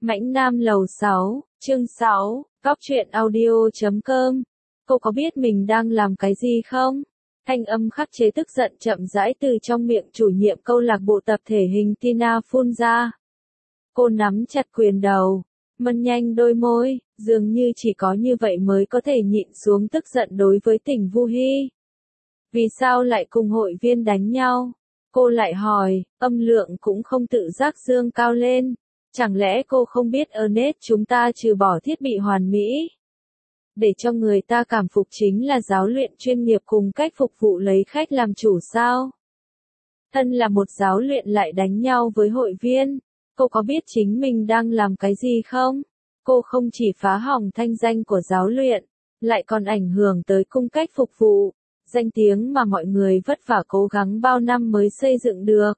Mãnh Nam lầu 6, chương 6, góc truyện audio.com. Cô có biết mình đang làm cái gì không? Thanh âm khắc chế tức giận chậm rãi từ trong miệng chủ nhiệm câu lạc bộ tập thể hình Tina phun ra. Cô nắm chặt quyền đầu, mân nhanh đôi môi, dường như chỉ có như vậy mới có thể nhịn xuống tức giận đối với Tỉnh Vu Hy. Vì sao lại cùng hội viên đánh nhau? Cô lại hỏi, âm lượng cũng không tự giác dương cao lên. Chẳng lẽ cô không biết Ernest chúng ta trừ bỏ thiết bị hoàn mỹ để cho người ta cảm phục chính là giáo luyện chuyên nghiệp cùng cách phục vụ lấy khách làm chủ sao? Thân là một giáo luyện lại đánh nhau với hội viên, cô có biết chính mình đang làm cái gì không? Cô không chỉ phá hỏng thanh danh của giáo luyện, lại còn ảnh hưởng tới cung cách phục vụ, danh tiếng mà mọi người vất vả cố gắng bao năm mới xây dựng được.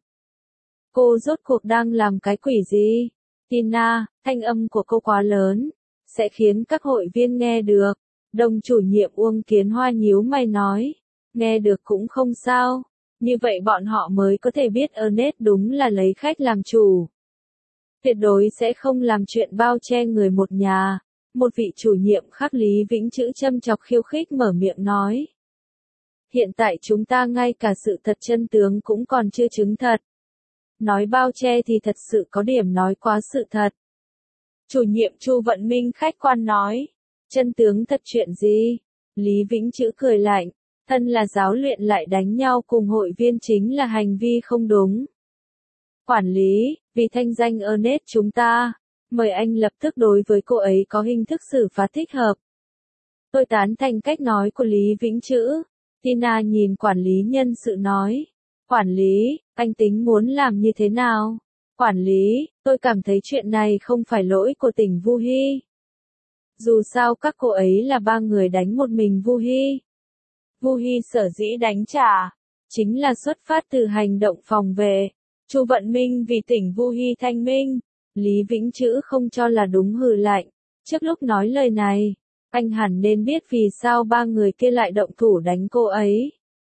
Cô rốt cuộc đang làm cái quỷ gì? Tina, thanh âm của cô quá lớn, sẽ khiến các hội viên nghe được. Đồng chủ nhiệm Uông Kiến Hoa nhíu mày nói, nghe được cũng không sao, như vậy bọn họ mới có thể biết Ernest đúng là lấy khách làm chủ. Tuyệt đối sẽ không làm chuyện bao che người một nhà, một vị chủ nhiệm khác Lý Vĩnh Chữ châm chọc khiêu khích mở miệng nói. Hiện tại chúng ta ngay cả sự thật chân tướng cũng còn chưa chứng thật. Nói bao che thì thật sự có điểm nói quá sự thật. Chủ nhiệm Chu Vận Minh khách quan nói, chân tướng thật chuyện gì? Lý Vĩnh Chữ cười lạnh, thân là giáo luyện lại đánh nhau cùng hội viên chính là hành vi không đúng. Quản lý, vì thanh danh Ernest chúng ta, mời anh lập tức đối với cô ấy có hình thức xử phạt thích hợp. Tôi tán thành cách nói của Lý Vĩnh Chữ. Tina nhìn quản lý nhân sự nói, quản lý, anh tính muốn làm như thế nào? Quản lý, tôi cảm thấy chuyện này không phải lỗi của Tỉnh Vu Hy. Dù sao các cô ấy là 3 người đánh một mình Vu Hy. Vu Hy sở dĩ đánh trả, chính là xuất phát từ hành động phòng vệ. Chu Vận Minh vì Tỉnh Vu Hy thanh minh. Lý Vĩnh Chữ không cho là đúng hừ lạnh. Trước lúc nói lời này, anh hẳn nên biết vì sao 3 người kia lại động thủ đánh cô ấy.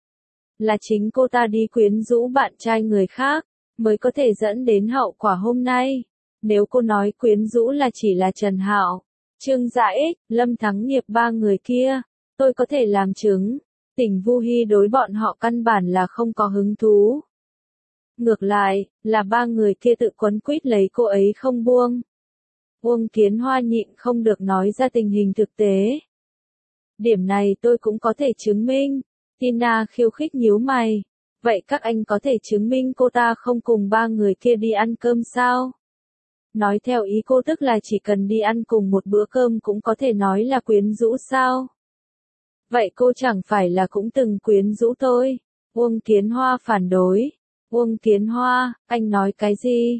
Là chính cô ta đi quyến rũ bạn trai người khác, mới có thể dẫn đến hậu quả hôm nay. Nếu cô nói quyến rũ là chỉ là Trần Hạo, Trương Dạ Ích, Lâm Thắng Nghiệp 3 người kia, tôi có thể làm chứng. Tỉnh Vu Hy đối bọn họ căn bản là không có hứng thú. Ngược lại, là 3 người kia tự quấn quýt lấy cô ấy không buông. Uông Kiến Hoa nhịn không được nói ra tình hình thực tế. Điểm này tôi cũng có thể chứng minh. Tina khiêu khích nhíu mày. Vậy các anh có thể chứng minh cô ta không cùng 3 người kia đi ăn cơm sao? Nói theo ý cô tức là chỉ cần đi ăn cùng một bữa cơm cũng có thể nói là quyến rũ sao? Vậy cô chẳng phải là cũng từng quyến rũ tôi? Uông Kiến Hoa phản đối. Uông Kiến Hoa, anh nói cái gì?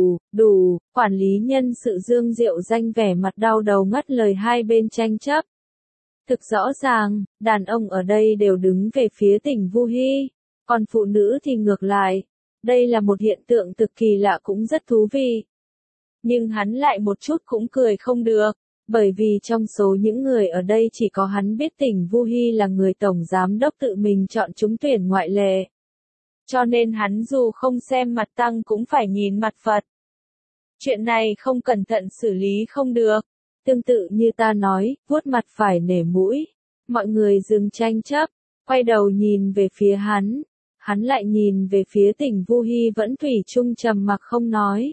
Đủ, quản lý nhân sự Dương Diệu Danh vẻ mặt đau đầu ngắt lời hai bên tranh chấp. Thực rõ ràng, đàn ông ở đây đều đứng về phía Tỉnh Vu Hy, còn phụ nữ thì ngược lại. Đây là một hiện tượng cực kỳ lạ cũng rất thú vị. Nhưng hắn lại một chút cũng cười không được, bởi vì trong số những người ở đây chỉ có hắn biết Tỉnh Vu Hy là người tổng giám đốc tự mình chọn trúng tuyển ngoại lệ. Cho nên hắn dù không xem mặt tăng cũng phải nhìn mặt Phật. Chuyện này không cẩn thận xử lý không được. Tương tự như ta nói, vuốt mặt phải nể mũi. Mọi người dừng tranh chấp, quay đầu nhìn về phía hắn. Hắn lại nhìn về phía Tỉnh Vu Hy vẫn thủy chung trầm mặc không nói.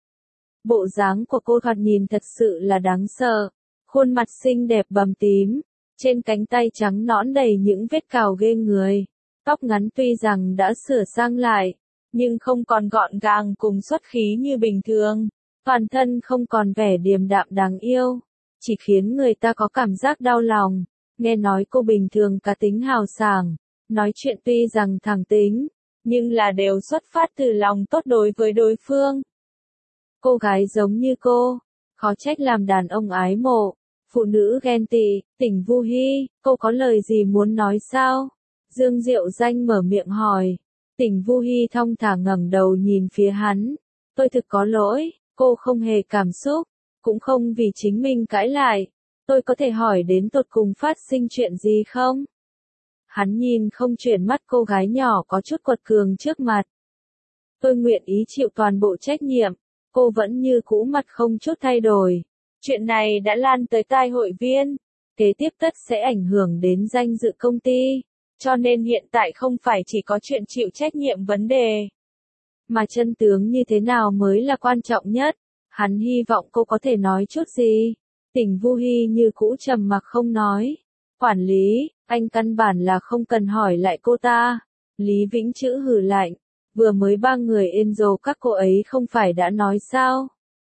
Bộ dáng của cô thoạt nhìn thật sự là đáng sợ. Khuôn mặt xinh đẹp bầm tím, trên cánh tay trắng nõn đầy những vết cào ghê người. Tóc ngắn tuy rằng đã sửa sang lại, nhưng không còn gọn gàng cùng xuất khí như bình thường. Toàn thân không còn vẻ điềm đạm đáng yêu, chỉ khiến người ta có cảm giác đau lòng. Nghe nói cô bình thường cá tính hào sảng, nói chuyện tuy rằng thẳng tính, nhưng là đều xuất phát từ lòng tốt đối với đối phương. Cô gái giống như cô, khó trách làm đàn ông ái mộ, phụ nữ ghen tị. Tỉnh Vu Hy, cô có lời gì muốn nói sao? Dương Diệu Danh mở miệng hỏi. Tỉnh Vu Hy thong thả ngẩng đầu nhìn phía hắn. Tôi thực có lỗi, cô không hề cảm xúc, cũng không vì chính mình cãi lại. Tôi có thể hỏi đến tột cùng phát sinh chuyện gì không? Hắn nhìn không chuyển mắt cô gái nhỏ có chút quật cường trước mặt. Tôi nguyện ý chịu toàn bộ trách nhiệm. cô vẫn như cũ mặt không chút thay đổi. Chuyện này đã lan tới tai hội viên, kế tiếp tất sẽ ảnh hưởng đến danh dự công ty, cho nên hiện tại không phải chỉ có chuyện chịu trách nhiệm vấn đề, mà chân tướng như thế nào mới là quan trọng nhất. Hắn hy vọng cô có thể nói chút gì. Tỉnh Vu Hy như cũ trầm mặc không nói. Quản lý, anh căn bản là không cần hỏi lại cô ta. Lý Vĩnh Chữ hừ lạnh. Vừa mới 3 người Angel các cô ấy không phải đã nói sao?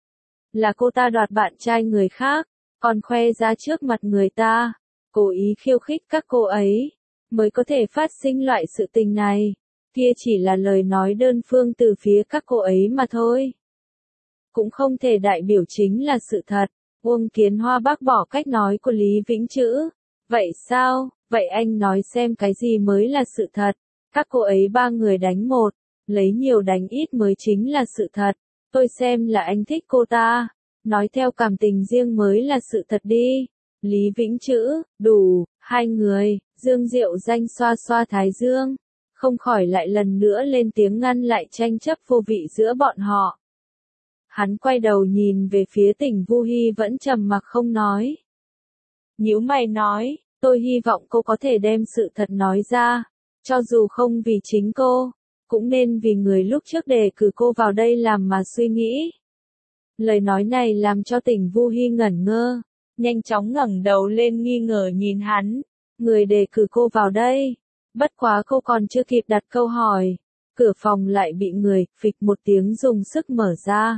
Là cô ta đoạt bạn trai người khác, còn khoe ra trước mặt người ta, cố ý khiêu khích các cô ấy, mới có thể phát sinh loại sự tình này. Kia chỉ là lời nói đơn phương từ phía các cô ấy mà thôi. Cũng không thể đại biểu chính là sự thật. Uông Kiến Hoa bác bỏ cách nói của Lý Vĩnh Chữ. Vậy sao? Vậy anh nói xem cái gì mới là sự thật? Các cô ấy 3 người đánh một, lấy nhiều đánh ít mới chính là sự thật. Tôi xem là anh thích cô ta. Nói theo cảm tình riêng mới là sự thật đi. Lý Vĩnh Chữ, đủ, 2 người, Dương Diệu Danh xoa xoa thái dương. Không khỏi lại lần nữa lên tiếng ngăn lại tranh chấp vô vị giữa bọn họ. Hắn quay đầu nhìn về phía Tỉnh Vu Hy vẫn trầm mặc không nói. Nhíu mày nói, tôi hy vọng cô có thể đem sự thật nói ra, cho dù không vì chính cô, cũng nên vì người lúc trước đề cử cô vào đây làm mà suy nghĩ. Lời nói này làm cho Tỉnh Vu Hy ngẩn ngơ, nhanh chóng ngẩng đầu lên nghi ngờ nhìn hắn. Người đề cử cô vào đây. Bất quá cô còn chưa kịp đặt câu hỏi, cửa phòng lại bị người phịch một tiếng dùng sức mở ra.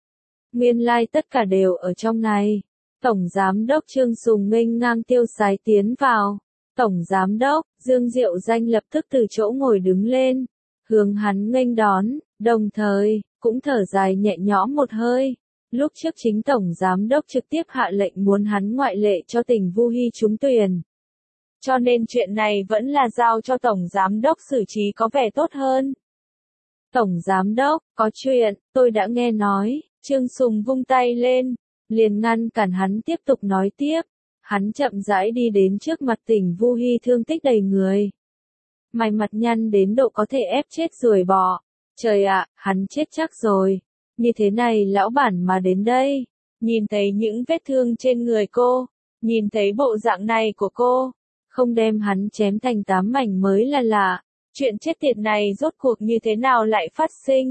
Nguyên lai tất cả đều ở trong này. Tổng Giám đốc Trương Sùng nghênh ngang tiêu sái tiến vào. Tổng Giám đốc, Dương Diệu Danh lập tức từ chỗ ngồi đứng lên, hướng hắn nghênh đón, đồng thời, cũng thở dài nhẹ nhõm một hơi. Lúc trước chính Tổng Giám đốc trực tiếp hạ lệnh muốn hắn ngoại lệ cho Tỉnh Vu Hy trúng tuyển. Cho nên chuyện này vẫn là giao cho Tổng Giám đốc xử trí có vẻ tốt hơn. Tổng Giám đốc, có chuyện, tôi đã nghe nói. Trương Sùng vung tay lên, liền ngăn cản hắn tiếp tục nói tiếp. Hắn chậm rãi đi đến trước mặt Tỉnh Vu Hy thương tích đầy người. Mày mặt nhăn đến độ có thể ép chết ruồi bọ. Trời ạ, hắn chết chắc rồi. Như thế này lão bản mà đến đây, nhìn thấy những vết thương trên người cô, nhìn thấy bộ dạng này của cô, không đem hắn chém thành 8 mảnh mới là lạ. Chuyện chết tiệt này rốt cuộc như thế nào lại phát sinh?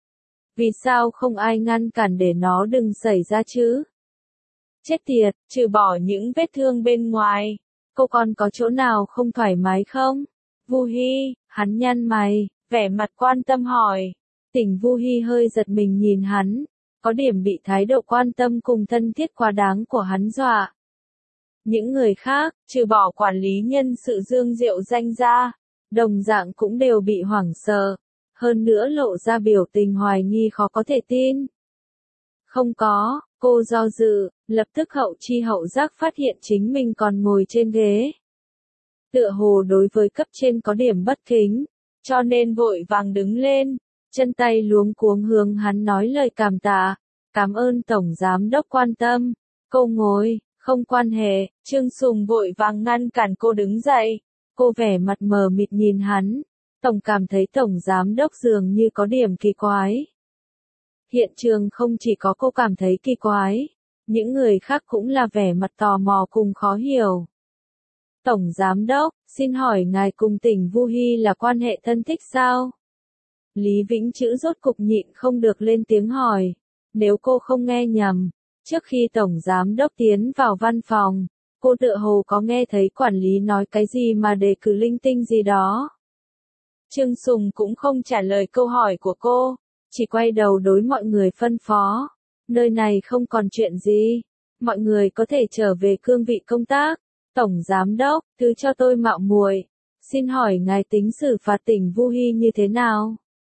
Vì sao không ai ngăn cản để nó đừng xảy ra chứ? Chết tiệt, trừ bỏ những vết thương bên ngoài, cô còn có chỗ nào không thoải mái không? Vu Hy, hắn nhăn mày, vẻ mặt quan tâm hỏi. Tỉnh Vu Hy hơi giật mình nhìn hắn, có điểm bị thái độ quan tâm cùng thân thiết quá đáng của hắn dọa. Những người khác, trừ bỏ quản lý nhân sự Dương Diệu Danh ra, đồng dạng cũng đều bị hoảng sợ, hơn nữa lộ ra biểu tình hoài nghi khó có thể tin. Không có, cô do dự, lập tức hậu chi hậu giác phát hiện chính mình còn ngồi trên ghế. Tựa hồ đối với cấp trên có điểm bất kính, cho nên vội vàng đứng lên, chân tay luống cuống hướng hắn nói lời cảm tạ. Cảm ơn Tổng Giám đốc quan tâm, cô ngồi, không quan hệ. Trương Sùng vội vàng ngăn cản cô đứng dậy. Cô vẻ mặt mờ mịt nhìn hắn, tổng cảm thấy Tổng Giám đốc dường như có điểm kỳ quái. Hiện trường không chỉ có cô cảm thấy kỳ quái, những người khác cũng là vẻ mặt tò mò cùng khó hiểu. Tổng Giám đốc, xin hỏi ngài cùng Tỉnh Vu Hy là quan hệ thân thích sao? Lý Vĩnh Chữ rốt cục nhịn không được lên tiếng hỏi. Nếu cô không nghe nhầm, trước khi Tổng Giám đốc tiến vào văn phòng, cô tựa hồ có nghe thấy quản lý nói cái gì mà đề cử linh tinh gì đó. Trương Sùng cũng không trả lời câu hỏi của cô, chỉ quay đầu đối mọi người phân phó. Nơi này không còn chuyện gì, mọi người có thể trở về cương vị công tác. Tổng Giám đốc, thứ cho tôi mạo muội, xin hỏi ngài tính xử phạt Tỉnh Vu Hy như thế nào?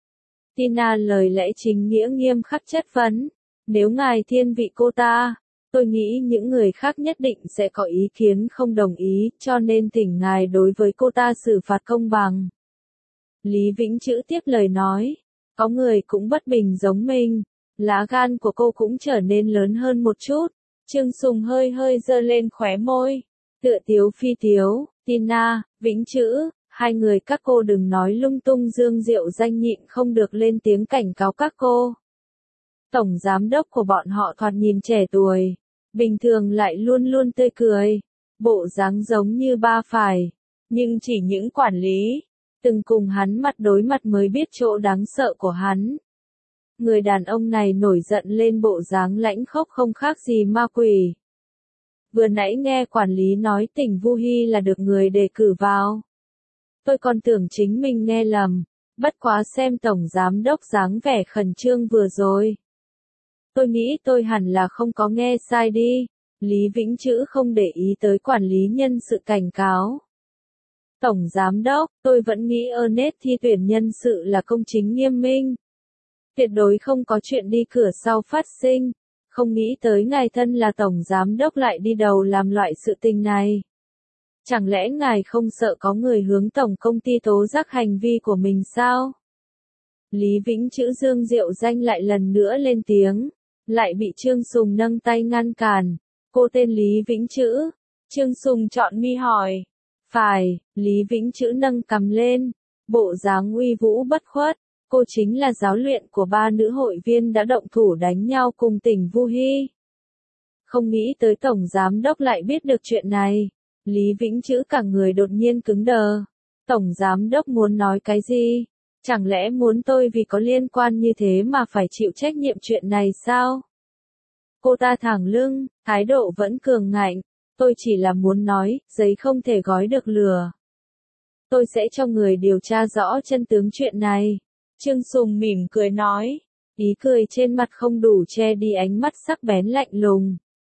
Tina lời lẽ chính nghĩa nghiêm khắc chất vấn. Nếu ngài thiên vị cô ta, tôi nghĩ những người khác nhất định sẽ có ý kiến không đồng ý, cho nên thỉnh ngài đối với cô ta xử phạt công bằng. Lý Vĩnh Chữ tiếp lời nói, có người cũng bất bình giống mình, lá gan của cô cũng trở nên lớn hơn một chút. Trương Sùng hơi hơi giơ lên khóe môi, tựa tiếu phi tiếu. Tina, Vĩnh Chữ, hai người các cô đừng nói lung tung. Dương Diệu Danh nhịn không được lên tiếng cảnh cáo các cô. Tổng giám đốc của bọn họ thoạt nhìn trẻ tuổi, bình thường lại luôn luôn tươi cười, bộ dáng giống như ba phải, nhưng chỉ những quản lý từng cùng hắn mặt đối mặt mới biết chỗ đáng sợ của hắn. Người đàn ông này nổi giận lên bộ dáng lãnh khốc không khác gì ma quỷ. Vừa nãy nghe quản lý nói Tỉnh Vu Hy là được người đề cử vào. Tôi còn tưởng chính mình nghe lầm, bất quá xem tổng giám đốc dáng vẻ khẩn trương vừa rồi. Tôi nghĩ tôi hẳn là không có nghe sai đi. Lý Vĩnh Chữ không để ý tới quản lý nhân sự cảnh cáo. Tổng giám đốc, tôi vẫn nghĩ Ernest thi tuyển nhân sự là công chính nghiêm minh. Tuyệt đối không có chuyện đi cửa sau phát sinh. Không nghĩ tới ngài thân là tổng giám đốc lại đi đầu làm loại sự tình này. Chẳng lẽ ngài không sợ có người hướng tổng công ty tố giác hành vi của mình sao? Lý Vĩnh Chữ Dương Diệu Danh lại lần nữa lên tiếng, lại bị Trương Sùng nâng tay ngăn cản. Cô tên Lý Vĩnh Chữ. Trương Sùng chọn mi hỏi. Phải, Lý Vĩnh Chữ nâng cằm lên, bộ dáng uy vũ bất khuất. Cô chính là giáo luyện của 3 nữ hội viên đã động thủ đánh nhau cùng Tỉnh Vu Hy. Không nghĩ tới tổng giám đốc lại biết được chuyện này. Lý Vĩnh Chữ cả người đột nhiên cứng đờ. Tổng giám đốc muốn nói cái gì? Chẳng lẽ muốn tôi vì có liên quan như thế mà phải chịu trách nhiệm chuyện này sao? Cô ta thẳng lưng, thái độ vẫn cường ngạnh. Tôi chỉ là muốn nói, giấy không thể gói được lửa. Tôi sẽ cho người điều tra rõ chân tướng chuyện này. Trương Sùng mỉm cười nói. Ý cười trên mặt không đủ che đi ánh mắt sắc bén lạnh lùng.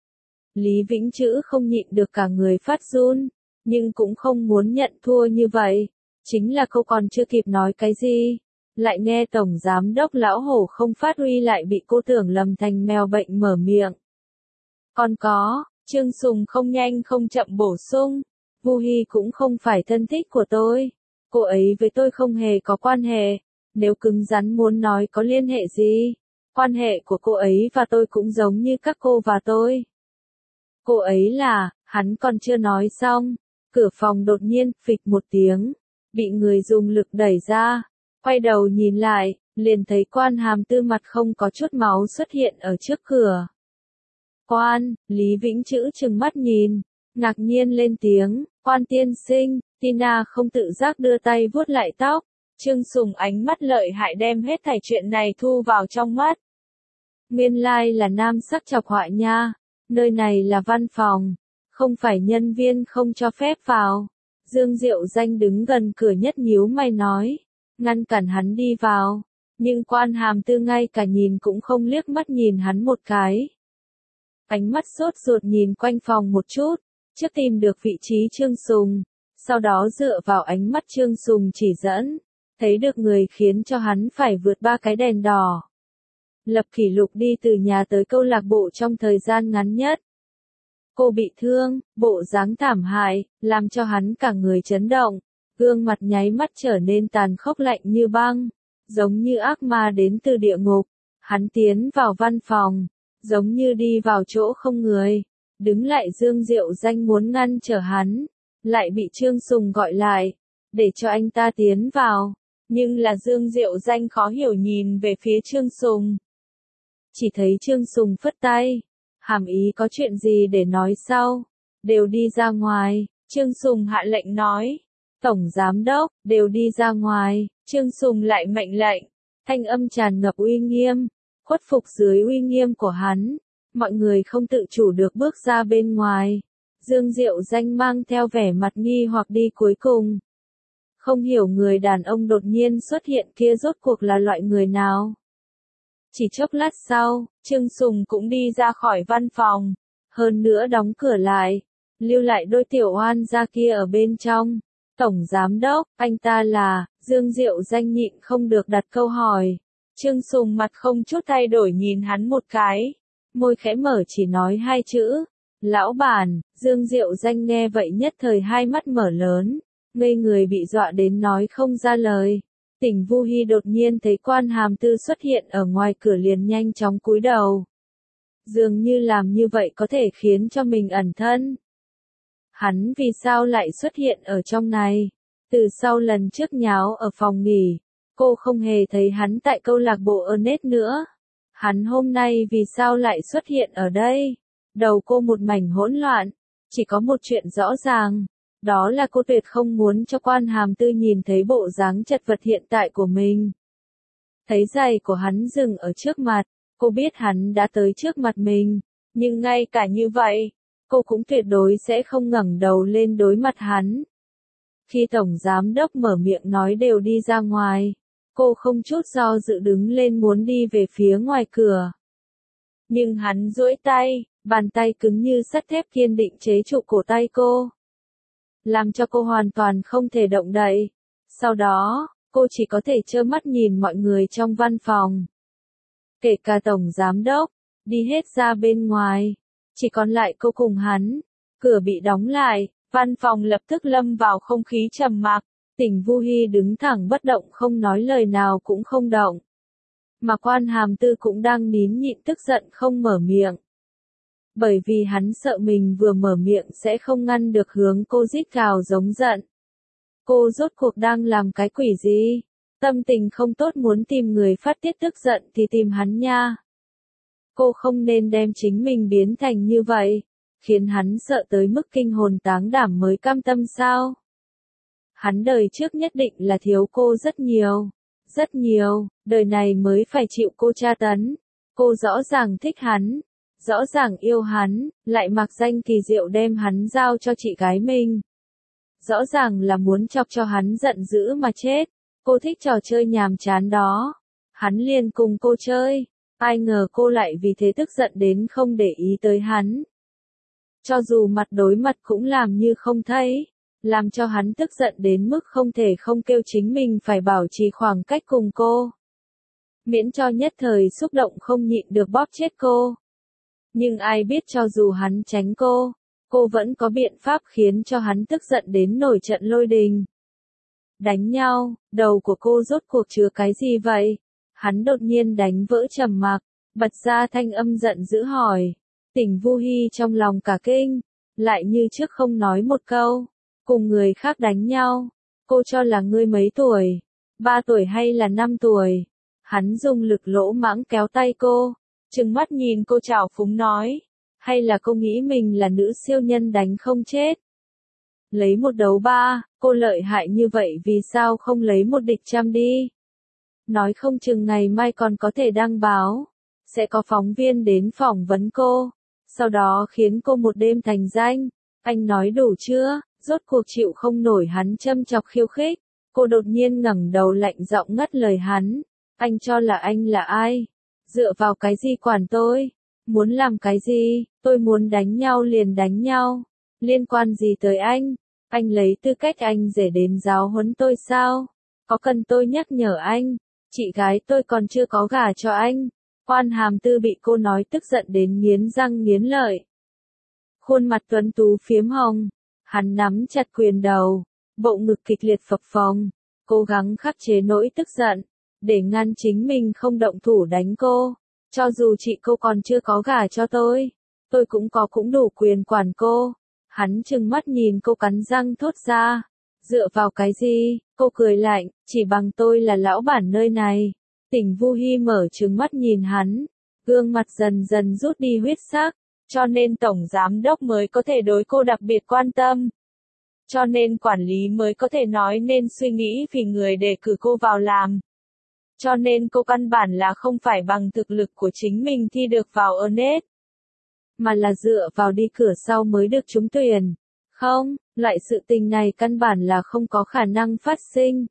Lý Vĩnh Chữ không nhịn được cả người phát run, nhưng cũng không muốn nhận thua như vậy. Chính là cô còn chưa kịp nói cái gì, lại nghe tổng giám đốc lão hổ không phát huy lại bị cô tưởng lầm thành mèo bệnh mở miệng. Còn có, Trương Sùng không nhanh không chậm bổ sung, Vu Hy cũng không phải thân thích của tôi. Cô ấy với tôi không hề có quan hệ, nếu cứng rắn muốn nói có liên hệ gì, quan hệ của cô ấy và tôi cũng giống như các cô và tôi. Cô ấy là, hắn còn chưa nói xong, cửa phòng đột nhiên phịch một tiếng, bị người dùng lực đẩy ra, quay đầu nhìn lại, liền thấy Quan Hàm Tư mặt không có chút máu xuất hiện ở trước cửa. Quan, Lý Vĩnh Chữ trừng mắt nhìn, ngạc nhiên lên tiếng, Quan tiên sinh. Tina không tự giác đưa tay vuốt lại tóc. Trương Sùng ánh mắt lợi hại đem hết thảy chuyện này thu vào trong mắt. Nguyên lai là nam sắc chọc họa nha, nơi này là văn phòng, không phải nhân viên không cho phép vào. Dương Diệu Danh đứng gần cửa nhất nhíu mày nói, ngăn cản hắn đi vào, nhưng Quan Hàm Tư ngay cả nhìn cũng không liếc mắt nhìn hắn một cái. Ánh mắt sốt ruột nhìn quanh phòng một chút, trước tìm được vị trí Trương Sùng, sau đó dựa vào ánh mắt Trương Sùng chỉ dẫn, thấy được người khiến cho hắn phải vượt 3 cái đèn đỏ. Lập kỷ lục đi từ nhà tới câu lạc bộ trong thời gian ngắn nhất. Cô bị thương, bộ dáng thảm hại, làm cho hắn cả người chấn động, gương mặt nháy mắt trở nên tàn khốc lạnh như băng, giống như ác ma đến từ địa ngục. Hắn tiến vào văn phòng, giống như đi vào chỗ không người, đứng lại. Dương Diệu Danh muốn ngăn trở hắn, lại bị Trương Sùng gọi lại, để cho anh ta tiến vào, nhưng là Dương Diệu Danh khó hiểu nhìn về phía Trương Sùng. Chỉ thấy Trương Sùng phất tay, hàm ý có chuyện gì để nói sau, đều đi ra ngoài. Trương Sùng hạ lệnh nói, tổng giám đốc, đều đi ra ngoài. Trương Sùng lại mệnh lệnh, thanh âm tràn ngập uy nghiêm, khuất phục dưới uy nghiêm của hắn, mọi người không tự chủ được bước ra bên ngoài. Dương Diệu Danh mang theo vẻ mặt nghi hoặc đi cuối cùng. Không hiểu người đàn ông đột nhiên xuất hiện kia rốt cuộc là loại người nào. Chỉ chốc lát sau, Trương Sùng cũng đi ra khỏi văn phòng, hơn nữa đóng cửa lại, lưu lại đôi tiểu oan gia kia ở bên trong. Tổng giám đốc, anh ta là, Dương Diệu Danh nhịn không được đặt câu hỏi. Trương Sùng mặt không chút thay đổi nhìn hắn một cái, môi khẽ mở chỉ nói 2 chữ, lão bản. Dương Diệu Danh nghe vậy nhất thời hai mắt mở lớn, ngây người bị dọa đến nói không ra lời. Tỉnh Vu Hy đột nhiên thấy Quan Hàm Tư xuất hiện ở ngoài cửa liền nhanh chóng cúi đầu. Dường như làm như vậy có thể khiến cho mình ẩn thân. Hắn vì sao lại xuất hiện ở trong này? Từ sau lần trước nháo ở phòng nghỉ, cô không hề thấy hắn tại câu lạc bộ Ernest nữa. Hắn hôm nay vì sao lại xuất hiện ở đây? Đầu cô một mảnh hỗn loạn, chỉ có một chuyện rõ ràng, đó là cô tuyệt không muốn cho Quan Hàm Tư nhìn thấy bộ dáng chật vật hiện tại của mình. Thấy giày của hắn dừng ở trước mặt, cô biết hắn đã tới trước mặt mình, nhưng ngay cả như vậy, cô cũng tuyệt đối sẽ không ngẩng đầu lên đối mặt hắn. Khi Tổng Giám Đốc mở miệng nói đều đi ra ngoài, cô không chút do dự đứng lên muốn đi về phía ngoài cửa. Nhưng hắn duỗi tay, bàn tay cứng như sắt thép kiên định chế trụ cổ tay cô, làm cho cô hoàn toàn không thể động đậy. Sau đó, cô chỉ có thể trơ mắt nhìn mọi người trong văn phòng, kể cả Tổng Giám Đốc, đi hết ra bên ngoài. Chỉ còn lại cô cùng hắn. Cửa bị đóng lại, văn phòng lập tức lâm vào không khí trầm mặc. Tỉnh Vu Hi đứng thẳng bất động không nói lời nào cũng không động. Mà Quan Hàm Tư cũng đang nín nhịn tức giận không mở miệng. Bởi vì hắn sợ mình vừa mở miệng sẽ không ngăn được hướng cô rít gào giống giận. Cô rốt cuộc đang làm cái quỷ gì? Tâm tình không tốt muốn tìm người phát tiết tức giận thì tìm hắn nha. Cô không nên đem chính mình biến thành như vậy, khiến hắn sợ tới mức kinh hồn táng đảm mới cam tâm sao? Hắn đời trước nhất định là thiếu cô rất nhiều, đời này mới phải chịu cô tra tấn. Cô rõ ràng thích hắn, rõ ràng yêu hắn, lại mặc danh kỳ diệu đem hắn giao cho chị gái mình. Rõ ràng là muốn chọc cho hắn giận dữ mà chết. Cô thích trò chơi nhàm chán đó. Hắn liền cùng cô chơi. Ai ngờ cô lại vì thế tức giận đến không để ý tới hắn. Cho dù mặt đối mặt cũng làm như không thấy. Làm cho hắn tức giận đến mức không thể không kêu chính mình phải bảo trì khoảng cách cùng cô. Miễn cho nhất thời xúc động không nhịn được bóp chết cô. Nhưng ai biết cho dù hắn tránh cô vẫn có biện pháp khiến cho hắn tức giận đến nổi trận lôi đình. Đánh nhau, đầu của cô rốt cuộc chứa cái gì vậy? Hắn đột nhiên đánh vỡ trầm mặc, bật ra thanh âm giận dữ hỏi. Tỉnh Vu Hi trong lòng cả kinh, lại như trước không nói một câu. Cùng người khác đánh nhau, cô cho là ngươi mấy tuổi? 3 tuổi hay là 5 tuổi? Hắn dùng lực lỗ mãng kéo tay cô, trừng mắt nhìn cô trào phúng nói. Hay là cô nghĩ mình là nữ siêu nhân đánh không chết? Lấy 1 đấu 3, cô lợi hại như vậy vì sao không lấy 1 địch trăm đi? Nói không chừng ngày mai còn có thể đăng báo. Sẽ có phóng viên đến phỏng vấn cô. Sau đó khiến cô một đêm thành danh. Anh nói đủ chưa? Rốt cuộc chịu không nổi hắn châm chọc khiêu khích. Cô đột nhiên ngẩng đầu lạnh giọng ngắt lời hắn. Anh cho là anh là ai? Dựa vào cái gì quản tôi? Muốn làm cái gì? Tôi muốn đánh nhau liền đánh nhau. Liên quan gì tới anh? Anh lấy tư cách anh rể đến giáo huấn tôi sao? Có cần tôi nhắc nhở anh? Chị gái tôi còn chưa có gả cho anh. Quan Hàm Tư bị cô nói tức giận đến nghiến răng nghiến lợi. Khuôn mặt tuấn tú phiếm hồng. Hắn nắm chặt quyền đầu. Bộ ngực kịch liệt phập phồng. Cố gắng khắc chế nỗi tức giận. Để ngăn chính mình không động thủ đánh cô. Cho dù chị cô còn chưa có gả cho tôi cũng đủ quyền quản cô. Hắn trừng mắt nhìn cô cắn răng thốt ra. Dựa vào cái gì? Cô cười lạnh, chỉ bằng tôi là lão bản nơi này. Tỉnh Vu Hi mở trừng mắt nhìn hắn. Gương mặt dần dần rút đi huyết sắc. Cho nên Tổng Giám Đốc mới có thể đối cô đặc biệt quan tâm. Cho nên quản lý mới có thể nói nên suy nghĩ vì người để cử cô vào làm. Cho nên cô căn bản là không phải bằng thực lực của chính mình thi được vào Ernest. Mà là dựa vào đi cửa sau mới được trúng tuyển. Không, loại sự tình này căn bản là không có khả năng phát sinh.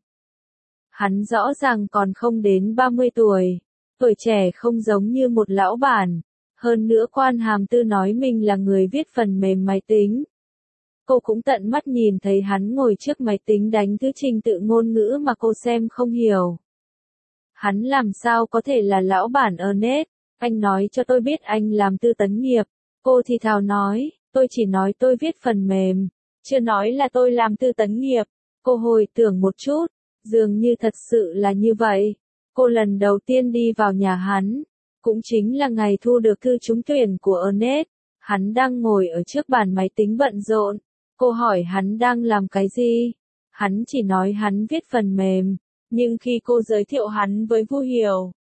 Hắn rõ ràng còn không đến 30 tuổi. Tuổi trẻ không giống như một lão bản. Hơn nữa Quan Hàm Tư nói mình là người viết phần mềm máy tính. Cô cũng tận mắt nhìn thấy hắn ngồi trước máy tính đánh thứ trình tự ngôn ngữ mà cô xem không hiểu. Hắn làm sao có thể là lão bản Ernest? Anh nói cho tôi biết anh làm tư tấn nghiệp. Cô thì thào nói, tôi chỉ nói tôi viết phần mềm. Chưa nói là tôi làm tư tấn nghiệp. Cô hồi tưởng một chút, dường như thật sự là như vậy. Cô lần đầu tiên đi vào nhà hắn, cũng chính là ngày thu được thư trúng tuyển của Ernest. Hắn đang ngồi ở trước bàn máy tính bận rộn. Cô hỏi hắn đang làm cái gì? Hắn chỉ nói hắn viết phần mềm. Nhưng khi cô giới thiệu hắn với Vu Hiểu,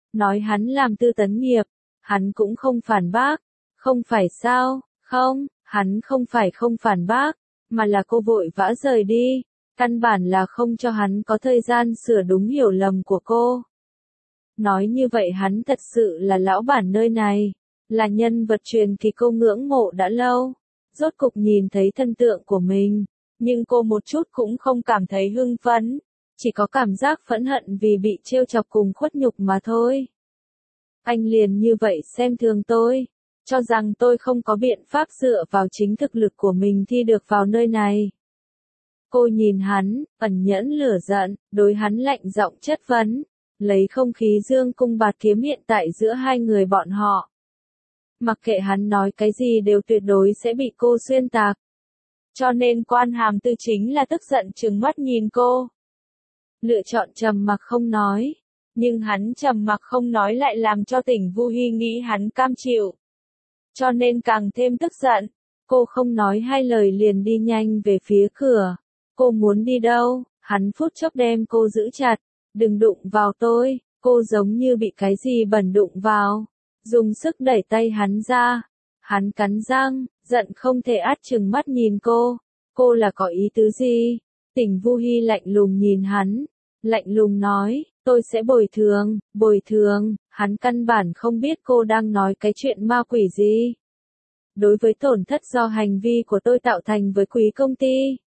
nói hắn làm tư tấn nghiệp, hắn cũng không phản bác, không phải sao, không, hắn không phải không phản bác, mà là cô vội vã rời đi, căn bản là không cho hắn có thời gian sửa đúng hiểu lầm của cô. Nói như vậy hắn thật sự là lão bản nơi này, là nhân vật truyền kỳ cô ngưỡng mộ đã lâu, rốt cục nhìn thấy thân tượng của mình, nhưng cô một chút cũng không cảm thấy hưng phấn, chỉ có cảm giác phẫn hận vì bị trêu chọc cùng khuất nhục mà thôi. Anh liền như vậy xem thường tôi, cho rằng tôi không có biện pháp dựa vào chính thực lực của mình thi được vào nơi này. Cô nhìn hắn, ẩn nhẫn lửa giận, đối hắn lạnh giọng chất vấn, lấy không khí dương cung bạt kiếm hiện tại giữa hai người bọn họ. Mặc kệ hắn nói cái gì đều tuyệt đối sẽ bị cô xuyên tạc. Cho nên Quan Hàm Tư chính là tức giận trừng mắt nhìn cô. Lựa chọn trầm mặc không nói, nhưng hắn trầm mặc không nói lại làm cho Tỉnh Vu Hi nghĩ hắn cam chịu. Cho nên càng thêm tức giận, cô không nói hai lời liền đi nhanh về phía cửa. Cô muốn đi đâu? Hắn phút chốc đem cô giữ chặt, đừng đụng vào tôi, cô giống như bị cái gì bẩn đụng vào. Dùng sức đẩy tay hắn ra, hắn cắn răng, giận không thể át chừng mắt nhìn cô là có ý tứ gì? Tỉnh Vu Hi lạnh lùng nhìn hắn, lạnh lùng nói, tôi sẽ bồi thường, hắn căn bản không biết cô đang nói cái chuyện ma quỷ gì. Đối với tổn thất do hành vi của tôi tạo thành với quý công ty,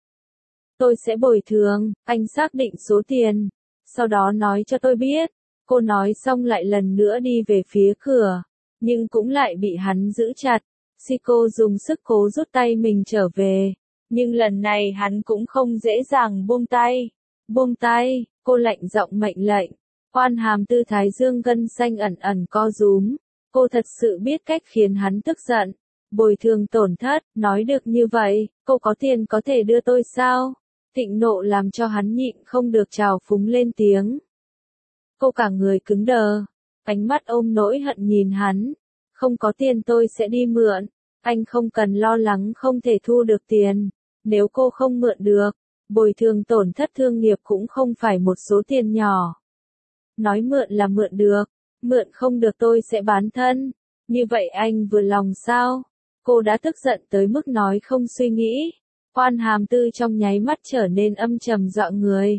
tôi sẽ bồi thường, anh xác định số tiền, sau đó nói cho tôi biết. Cô nói xong lại lần nữa đi về phía cửa, nhưng cũng lại bị hắn giữ chặt. Cô dùng sức cố rút tay mình trở về, nhưng lần này hắn cũng không dễ dàng buông tay. Buông tay, cô lạnh giọng mệnh lệnh. Quan Hàm Tư thái dương gân xanh ẩn ẩn co rúm, cô thật sự biết cách khiến hắn tức giận. Bồi thường tổn thất, nói được như vậy, cô có tiền có thể đưa tôi sao? Thịnh nộ làm cho hắn nhịn không được trào phúng lên tiếng. Cô cả người cứng đờ, ánh mắt ôm nỗi hận nhìn hắn. Không có tiền tôi sẽ đi mượn, anh không cần lo lắng không thể thu được tiền. Nếu cô không mượn được, bồi thường tổn thất thương nghiệp cũng không phải một số tiền nhỏ. Nói mượn là mượn được, mượn không được tôi sẽ bán thân. Như vậy anh vừa lòng sao? Cô đã tức giận tới mức nói không suy nghĩ. Quan Hàm Tư trong nháy mắt trở nên âm trầm dọa người.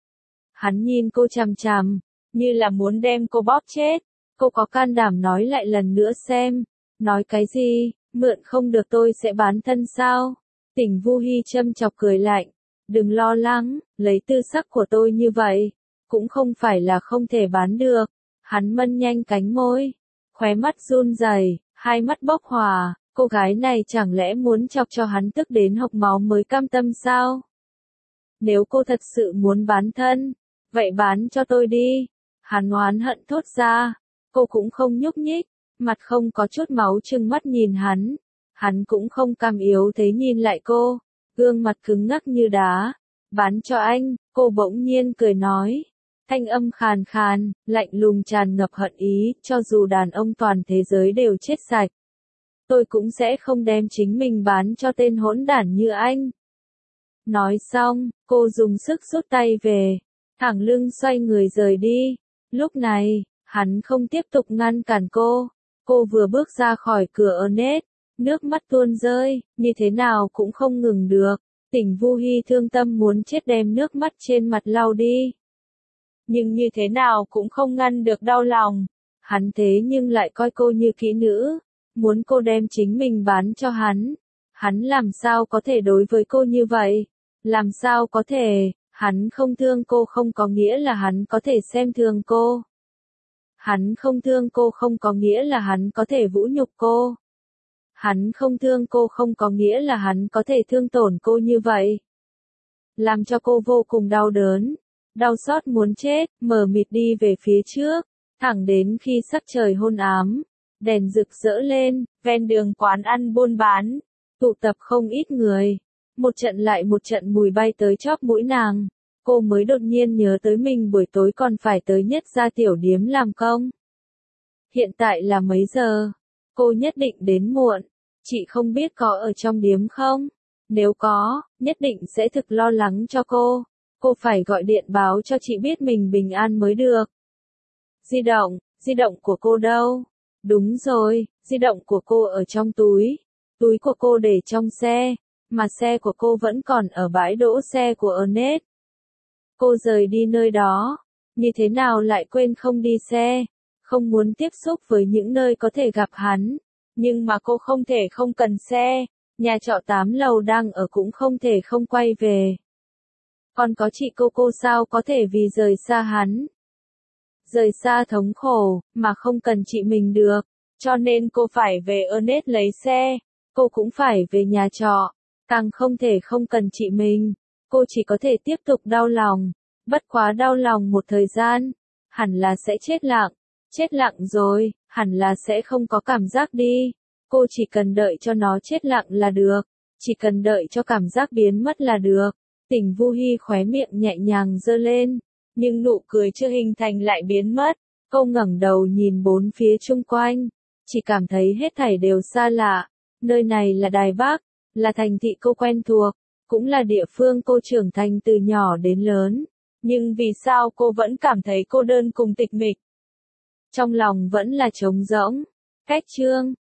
Hắn nhìn cô chằm chằm, như là muốn đem cô bóp chết. Cô có can đảm nói lại lần nữa xem. Nói cái gì, mượn không được tôi sẽ bán thân sao? Tỉnh Vu Hi châm chọc cười lạnh. Đừng lo lắng, lấy tư sắc của tôi như vậy, cũng không phải là không thể bán được. Hắn mân nhanh cánh môi, khóe mắt run rẩy, hai mắt bốc hỏa. Cô gái này chẳng lẽ muốn chọc cho hắn tức đến hộc máu mới cam tâm sao? Nếu cô thật sự muốn bán thân, vậy bán cho tôi đi. Hắn oán hận thốt ra. Cô cũng không nhúc nhích, mặt không có chút máu trừng mắt nhìn hắn. Hắn cũng không cam yếu thế nhìn lại cô, gương mặt cứng ngắc như đá. Bán cho anh, cô bỗng nhiên cười nói. Thanh âm khàn khàn, lạnh lùng tràn ngập hận ý, cho dù đàn ông toàn thế giới đều chết sạch. Tôi cũng sẽ không đem chính mình bán cho tên hỗn đản như anh. Nói xong, cô dùng sức rút tay về, thẳng lưng xoay người rời đi. Lúc này, hắn không tiếp tục ngăn cản cô. Cô vừa bước ra khỏi cửa Ernest, nước mắt tuôn rơi, như thế nào cũng không ngừng được. Tỉnh Vu Hi thương tâm muốn chết đem nước mắt trên mặt lau đi. Nhưng như thế nào cũng không ngăn được đau lòng. Hắn thế nhưng lại coi cô như kỹ nữ, muốn cô đem chính mình bán cho hắn. Hắn làm sao có thể đối với cô như vậy? Làm sao có thể, hắn không thương cô không có nghĩa là hắn có thể xem thường cô. Hắn không thương cô không có nghĩa là hắn có thể vũ nhục cô. Hắn không thương cô không có nghĩa là hắn có thể thương tổn cô như vậy. Làm cho cô vô cùng đau đớn, đau xót muốn chết, mờ mịt đi về phía trước, thẳng đến khi sắc trời hôn ám, đèn rực rỡ lên, ven đường quán ăn buôn bán, tụ tập không ít người. Một trận lại một trận mùi bay tới chóp mũi nàng, cô mới đột nhiên nhớ tới mình buổi tối còn phải tới Nhất Gia tiểu điếm làm công. Hiện tại là mấy giờ? Cô nhất định đến muộn. Chị không biết có ở trong điếm không? Nếu có, nhất định sẽ thực lo lắng cho cô. Cô phải gọi điện báo cho chị biết mình bình an mới được. Di động của cô đâu? Đúng rồi, di động của cô ở trong túi. Túi của cô để trong xe, mà xe của cô vẫn còn ở bãi đỗ xe của Ernest. Cô rời đi nơi đó, như thế nào lại quên không đi xe, không muốn tiếp xúc với những nơi có thể gặp hắn. Nhưng mà cô không thể không cần xe, nhà trọ 8 lầu đang ở cũng không thể không quay về. Còn có chị cô sao có thể vì rời xa hắn, rời xa thống khổ, mà không cần chị mình được. Cho nên cô phải về Ernest lấy xe, cô cũng phải về nhà trọ, càng không thể không cần chị mình. Cô chỉ có thể tiếp tục đau lòng, bất quá đau lòng một thời gian, hẳn là sẽ chết lặng rồi, hẳn là sẽ không có cảm giác đi. Cô chỉ cần đợi cho nó chết lặng là được, chỉ cần đợi cho cảm giác biến mất là được. Tỉnh Vu Hy khóe miệng nhẹ nhàng giơ lên, nhưng nụ cười chưa hình thành lại biến mất. Cô ngẩng đầu nhìn bốn phía chung quanh, chỉ cảm thấy hết thảy đều xa lạ. Nơi này là Đài Bắc, là thành thị cô quen thuộc, cũng là địa phương cô trưởng thành từ nhỏ đến lớn. Nhưng vì sao cô vẫn cảm thấy cô đơn cùng tịch mịch? Trong lòng vẫn là trống rỗng. Cách chương